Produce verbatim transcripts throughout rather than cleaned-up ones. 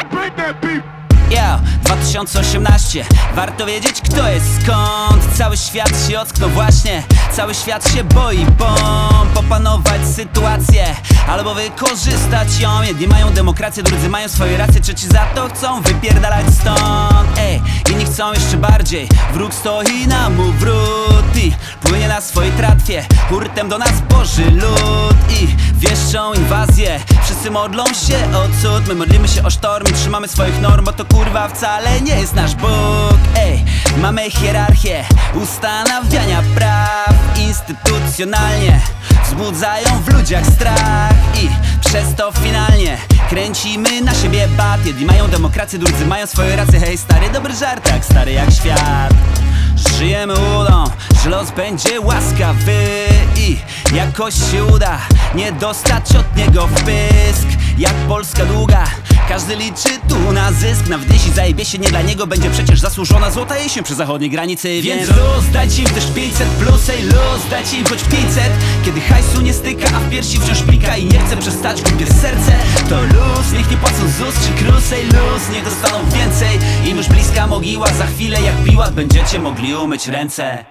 Yo, dwa tysiące osiemnaście. Warto wiedzieć, kto jest skąd. Cały świat się ocknął właśnie. Cały świat się boi bomb. Opanować sytuację albo wykorzystać ją. Jedni mają demokrację, drudzy mają swoje racje, trzeci za to chcą wypierdalać stąd. Ej, inni chcą jeszcze bardziej. Wróg stoi nam u wrót i płynie na swojej tratwie. Hurtem do nas Boży lud i wieszczą inwazję. Wszyscy modlą się o cud. My modlimy się o sztorm i trzymamy swoich norm, bo to kurwa wcale nie jest nasz Bóg. Ej, mamy hierarchię ustanawiania praw. Instytucjonalnie wzbudzają w ludziach strach i przez to finalnie kręcimy na siebie bat. Jedni mają demokrację, drudzy mają swoje racje. Hej stary, dobry żart, tak stary jak świat. Żyjemy udą, że los będzie łaskawy i jakoś się uda nie dostać od niego wpysk. Jak Polska długa, każdy liczy tu na zysk. Nawet jeśli zajebie się, nie dla niego będzie przecież zasłużona złota jesień przy zachodniej granicy. Więc luz, dajcie im też pięćset plus, ej luz, dajcie im choć pięćset. Kiedy hajsu nie styka, a w piersi wciąż pika i nie chce przestać głupie serce, to luz, niech nie płacą ZUS czy KRUS, ej luz, niech dostaną więcej. Im już bliska mogiła, za chwilę jak piłat będziecie mogli umyć ręce.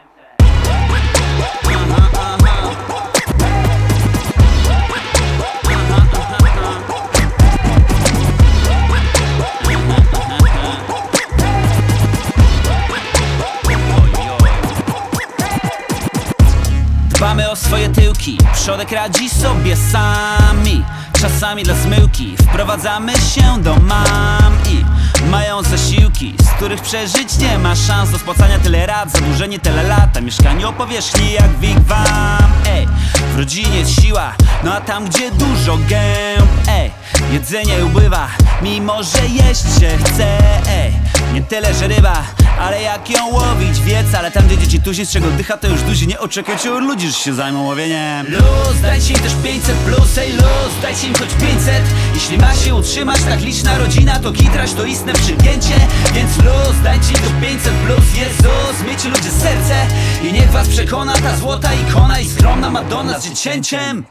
Dbamy o swoje tyłki, przodek radzi sobie sami. Czasami dla zmyłki wprowadzamy się do mam i mają zasiłki, z których przeżyć nie ma szans. Do spłacania tyle rat, zadłużenie tyle lata, mieszkanie o powierzchni jak wigwam. Ej, w rodzinie jest siła, no a tam gdzie dużo gęb, ej, jedzenie ubywa, mimo że jeść się chce. Ej, nie tyle, że ryba, ale jak ją łowić wiec. Ale tam gdzie dzieci tuzi, z czego dycha, to już duzi. Nie oczekujcie od ludzi, że się zajmą łowieniem. Luz, dajcie im też pięćset plus, ej luz, dajcie im choć pięćset. Jeśli ma się utrzymać tak liczna rodzina, to kitraś to istne przygięcie. Więc luz, dajcie im to pięćset plus, Jezus, miejcie ludzie serce i niech was przekona ta złota ikona i skromna Madonna z dziecięciem.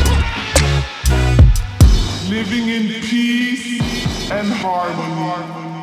Living in peace and harmony.